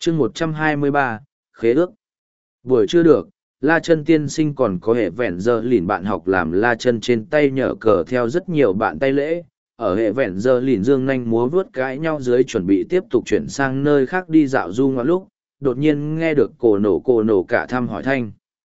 chương 123, khế ước. Buổi chưa được, La Chân tiên sinh còn có hệ vẹn giờ lìn bạn học làm La Chân trên tay nhở cờ theo rất nhiều bạn tay lễ. Ở hệ vẹn giờ lìn dương nhanh múa vuốt cãi nhau dưới chuẩn bị tiếp tục chuyển sang nơi khác đi dạo du ngoạn lúc, đột nhiên nghe được cổ nổ cả thăm hỏi thanh.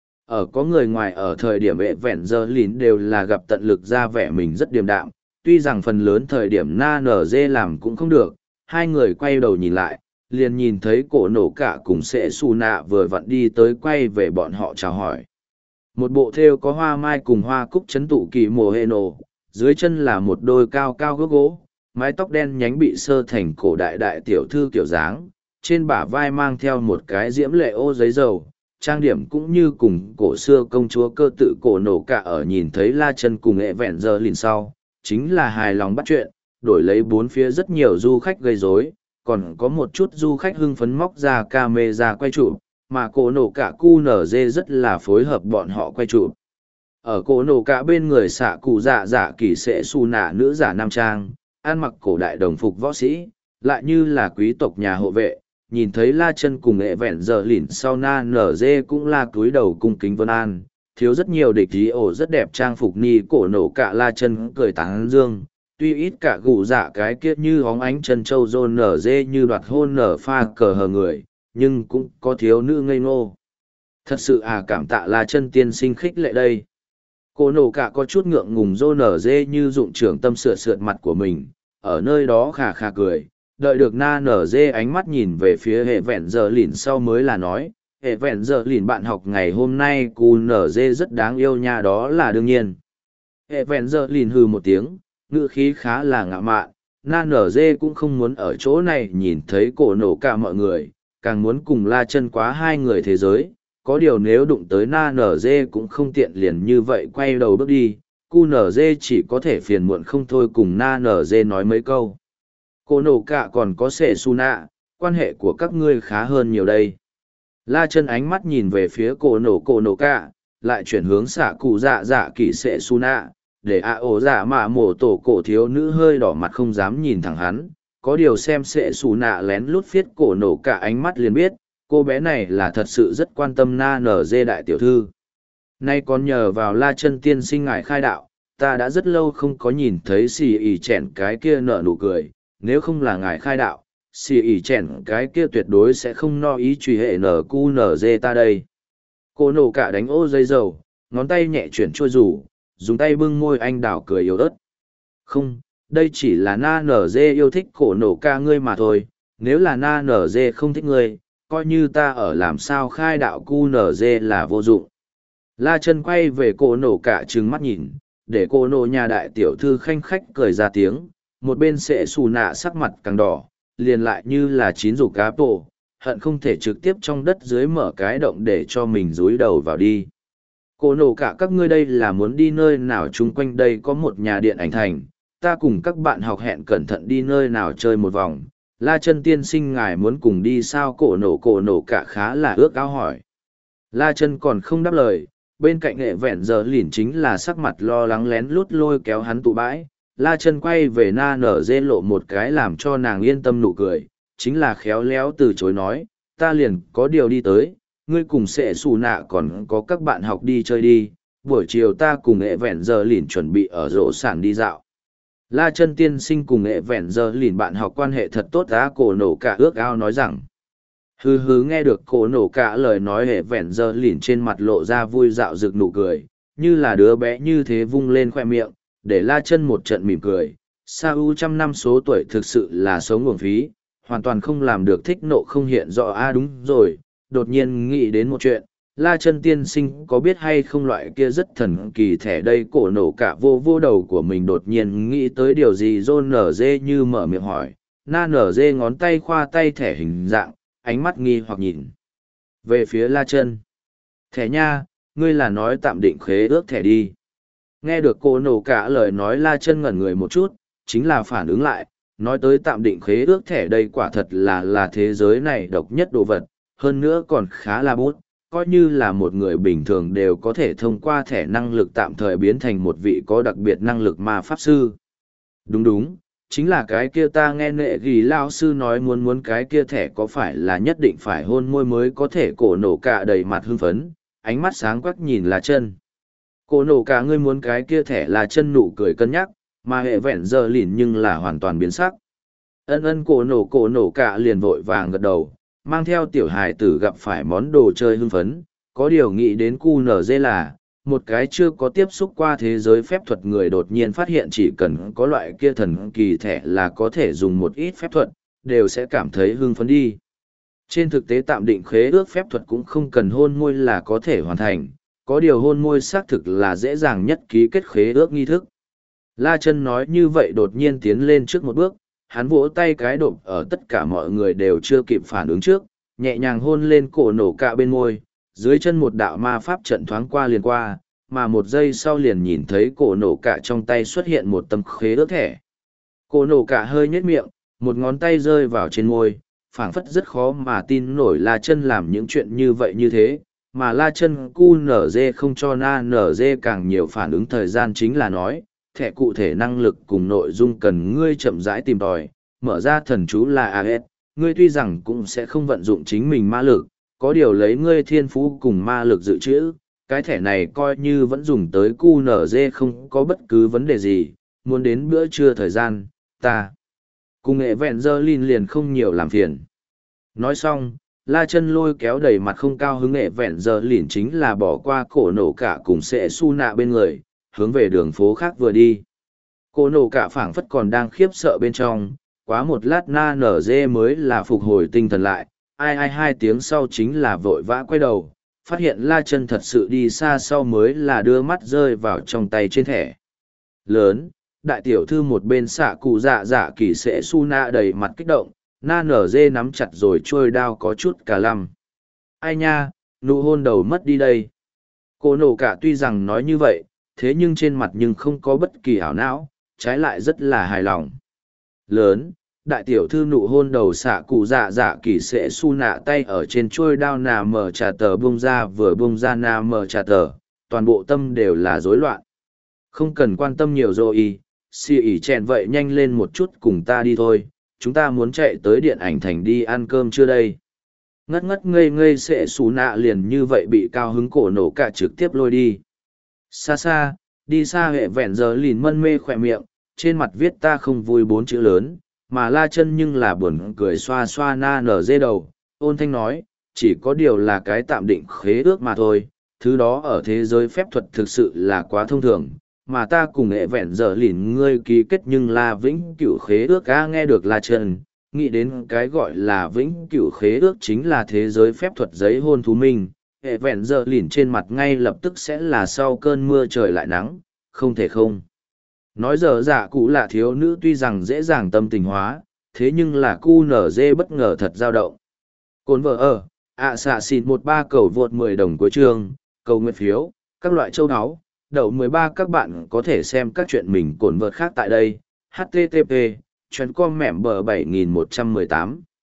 Ở có người ngoài ở thời điểm hệ vẹn giờ lìn đều là gặp tận lực ra vẻ mình rất điềm đạm, tuy rằng phần lớn thời điểm na nở dê làm cũng không được, hai người quay đầu nhìn lại, liền nhìn thấy cổ nổ cả cùng sệ xù nạ vừa vặn đi tới quay về bọn họ chào hỏi. Một bộ thêu có hoa mai cùng hoa cúc chấn tụ kỳ mùa hệ nổ, dưới chân là một đôi cao cao gốc gỗ, mái tóc đen nhánh bị sơ thành cổ đại đại tiểu thư kiểu dáng, trên bả vai mang theo một cái diễm lệ ô giấy dầu, trang điểm cũng như cùng cổ xưa công chúa cơ tự cổ nổ cả ở nhìn thấy La Chân cùng hệ vẹn giờ lìn sau, chính là hài lòng bắt chuyện, đổi lấy bốn phía rất nhiều du khách gây rối, còn có một chút du khách hưng phấn móc ra camera quay chụp, mà cổ nổ cả cu nở dê rất là phối hợp bọn họ quay chụp. Ở cổ nổ cả bên người xạ cụ dạ kỳ sẽ xù nạ nữ giả nam trang, ăn mặc cổ đại đồng phục võ sĩ, lại như là quý tộc nhà hộ vệ, nhìn thấy La Chân cùng hệ vẹn giờ lìn sau na nở dê cũng là cúi đầu cung kính vân an, thiếu rất nhiều địch ý ổ rất đẹp trang phục ni cổ nổ cả La Chân cười tán dương. Tuy ít cả gù dạ cái kia như hóng ánh chân châu rôn nở dê như đoạt hôn nở pha cờ hờ người, nhưng cũng có thiếu nữ ngây ngô. Thật sự cảm tạ La Chân tiên sinh khích lệ đây. Cô nổ cả có chút ngượng ngùng rôn nở dê như dụng trưởng tâm sượt sượt mặt của mình, ở nơi đó khà khà cười, đợi được na nở dê ánh mắt nhìn về phía hệ vẹn giờ lìn sau mới là nói, hệ vẹn giờ lìn bạn học ngày hôm nay cu nở dê rất đáng yêu nha, đó là đương nhiên. Hệ vẹn giờ lìn hừ một tiếng, ngữ khí khá là ngạo mạn, na nở dê cũng không muốn ở chỗ này nhìn thấy cổ nổ cả mọi người, càng muốn cùng La Chân quá hai người thế giới, có điều nếu đụng tới na nở dê cũng không tiện liền như vậy quay đầu bước đi, cu nở dê chỉ có thể phiền muộn không thôi cùng na nở dê nói mấy câu. Cổ nổ cả còn có sệ su nạ, quan hệ của các ngươi khá hơn nhiều đây. La Chân ánh mắt nhìn về phía cổ nổ cả, lại chuyển hướng xạ cụ dạ kỳ sệ su nạ, để ổ dạ mạ mổ tổ cổ thiếu nữ hơi đỏ mặt không dám nhìn thẳng hắn, có điều xem sệ xù nạ lén lút phiết cổ nổ cả ánh mắt liền biết, cô bé này là thật sự rất quan tâm na nở dê đại tiểu thư. Nay còn nhờ vào La Chân tiên sinh ngài khai đạo, ta đã rất lâu không có nhìn thấy xì ỉ chèn cái kia nở nụ cười, nếu không là ngài khai đạo, xì ỉ chèn cái kia tuyệt đối sẽ không no ý truy hệ nở cu nở dê ta đây. Cô nổ cả đánh ô dây dầu, ngón tay nhẹ chuyển trôi rủ, dùng tay bưng môi anh đào cười yếu ớt. Không, đây chỉ là na nở dê yêu thích cổ nổ ca ngươi mà thôi, nếu là na nở dê không thích ngươi, coi như ta ở làm sao khai đạo cu nở dê là vô dụng. La Chân quay về cổ nổ cả trừng mắt nhìn, để cổ nổ nhà đại tiểu thư khanh khách cười ra tiếng, một bên sệ xù nạ sắc mặt càng đỏ, liền lại như là chín rủ cá bộ, hận không thể trực tiếp trong đất dưới mở cái động để cho mình rúi đầu vào đi. Cổ nổ cả các ngươi đây là muốn đi nơi nào, chung quanh đây có một nhà điện ảnh thành, ta cùng các bạn học hẹn cẩn thận đi nơi nào chơi một vòng. La Chân tiên sinh ngài muốn cùng đi sao? Cổ nổ cả khá là ước ao hỏi. La Chân còn không đáp lời, bên cạnh hệ vẹn giờ lìn chính là sắc mặt lo lắng lén lút lôi kéo hắn tụ bãi. La Chân quay về na nở dê lộ một cái làm cho nàng yên tâm nụ cười, chính là khéo léo từ chối nói, ta liền có điều đi tới, ngươi cùng sệ xù nạ còn có các bạn học đi chơi đi, buổi chiều ta cùng hệ vẹn giờ lìn chuẩn bị ở rổ sản đi dạo. La Chân tiên sinh cùng hệ vẹn giờ lìn bạn học quan hệ thật tốt á, cổ nổ cả ước ao nói rằng. Hứ nghe được cổ nổ cả lời nói, hệ vẹn giờ lìn trên mặt lộ ra vui dạo rực nụ cười, như là đứa bé như thế vung lên khoe miệng, để La Chân một trận mỉm cười. Sa U trăm năm số tuổi thực sự là sống uổng phí, hoàn toàn không làm được thích nộ không hiện rõ. Đúng rồi, đột nhiên nghĩ đến một chuyện, La Chân tiên sinh có biết hay không loại kia rất thần kỳ thẻ đây? Cổ nổ cả vô đầu của mình đột nhiên nghĩ tới điều gì, rôn nở dê như mở miệng hỏi, na nở dê ngón tay khoa tay thẻ hình dạng, ánh mắt nghi hoặc nhìn về phía La Chân. Thẻ nha, ngươi là nói tạm định khế ước thẻ đi. Nghe được cổ nổ cả lời nói, La Chân ngẩn người một chút, chính là phản ứng lại, nói tới tạm định khế ước thẻ đây quả thật là thế giới này độc nhất đồ vật, hơn nữa còn khá là bút, coi như là một người bình thường đều có thể thông qua thẻ năng lực tạm thời biến thành một vị có đặc biệt năng lực ma pháp sư. Đúng, chính là cái kia ta nghe nệ ghi lao sư nói muốn muốn cái kia thẻ có phải là nhất định phải hôn môi mới có thể cổ nổ cả đầy mặt hưng phấn, ánh mắt sáng quắc nhìn là chân. Cổ nổ cả ngươi muốn cái kia thẻ là chân nụ cười cân nhắc, mà hệ vẹn giờ lìn nhưng là hoàn toàn biến sắc. Ân ân cổ nổ cả liền vội vàng gật đầu, mang theo tiểu hài tử gặp phải món đồ chơi hưng phấn, có điều nghĩ đến cu nở dê là, một cái chưa có tiếp xúc qua thế giới phép thuật người đột nhiên phát hiện chỉ cần có loại kia thần kỳ thẻ là có thể dùng một ít phép thuật, đều sẽ cảm thấy hưng phấn đi. Trên thực tế tạm định khế ước phép thuật cũng không cần hôn môi là có thể hoàn thành, có điều hôn môi xác thực là dễ dàng nhất ký kết khế ước nghi thức. La Chân nói như vậy đột nhiên tiến lên trước một bước, hắn vỗ tay cái độp ở tất cả mọi người đều chưa kịp phản ứng trước, nhẹ nhàng hôn lên cổ nổ cạ bên môi, dưới chân một đạo ma pháp trận thoáng qua liền qua, mà một giây sau liền nhìn thấy cổ nổ cạ trong tay xuất hiện một tấm khế ước thẻ. Cổ nổ cạ hơi nhếch miệng, một ngón tay rơi vào trên môi, phảng phất rất khó mà tin nổi La Chân làm những chuyện như vậy như thế, mà La Chân cu nở dê không cho na nở dê càng nhiều phản ứng thời gian chính là nói, thẻ cụ thể năng lực cùng nội dung cần ngươi chậm rãi tìm tòi, mở ra thần chú là AS, ngươi tuy rằng cũng sẽ không vận dụng chính mình ma lực, có điều lấy ngươi thiên phú cùng ma lực dự trữ, cái thẻ này coi như vẫn dùng tới QNZ không có bất cứ vấn đề gì, muốn đến bữa trưa thời gian, ta cùng nghệ vẹn dơ liền không nhiều làm phiền. Nói xong, La Chân lôi kéo đầy mặt không cao hứng nghệ vẹn dơ chính là bỏ qua cổ nổ cả cùng sẽ su nạ bên người, hướng về đường phố khác vừa đi. Cổ nổ cả phảng phất còn đang khiếp sợ bên trong, quá một lát na nở dê mới là phục hồi tinh thần lại, ai hai tiếng sau chính là vội vã quay đầu, phát hiện La Chân thật sự đi xa sau mới là đưa mắt rơi vào trong tay trên thẻ. Lớn, đại tiểu thư một bên xạ cụ dạ kỳ sẽ su nạ đầy mặt kích động, na nở dê nắm chặt rồi trôi đao có chút cả lăm. Ai nha, nụ hôn đầu mất đi đây. Cô nổ cả tuy rằng nói như vậy, thế nhưng trên mặt nhưng không có bất kỳ ảo não, trái lại rất là hài lòng. Lớn, đại tiểu thư nụ hôn đầu xạ cụ dạ kỳ sẽ su nạ tay ở trên chuôi đao nà mở trà tờ bông ra vừa bông ra nà mở trà tờ, toàn bộ tâm đều là rối loạn. Không cần quan tâm nhiều rồi, xì ỉ chèn vậy nhanh lên một chút cùng ta đi thôi, chúng ta muốn chạy tới điện ảnh thành đi ăn cơm chưa đây. Ngất ngất ngây ngây sẽ su nạ liền như vậy bị cao hứng cổ nổ cả trực tiếp lôi đi. Xa xa, đi xa hệ vẹn giờ lìn mân mê khỏe miệng, trên mặt viết ta không vui 4 chữ lớn, mà La Chân nhưng là buồn cười xoa xoa na nở dê đầu, ôn thanh nói, chỉ có điều là cái tạm định khế ước mà thôi, thứ đó ở thế giới phép thuật thực sự là quá thông thường, mà ta cùng hệ vẹn giờ lìn ngươi ký kết nhưng là vĩnh cửu khế ước á. Nghe được La Chân, nghĩ đến cái gọi là vĩnh cửu khế ước chính là thế giới phép thuật giấy hôn thú minh, hệ vẹn giờ lìn trên mặt ngay lập tức sẽ là sau cơn mưa trời lại nắng, không thể không. Nói giờ dạ cụ là thiếu nữ tuy rằng dễ dàng tâm tình hóa, thế nhưng là cu nở dê bất ngờ thật dao động. Cồn vợ ở, xạ xịt 13 cầu vượt 10 đồng của trường, cầu nguyện phiếu, các loại châu áo, đậu 13 các bạn có thể xem các chuyện mình cồn vợt khác tại đây, http, chuyến com mẹm bờ 7118.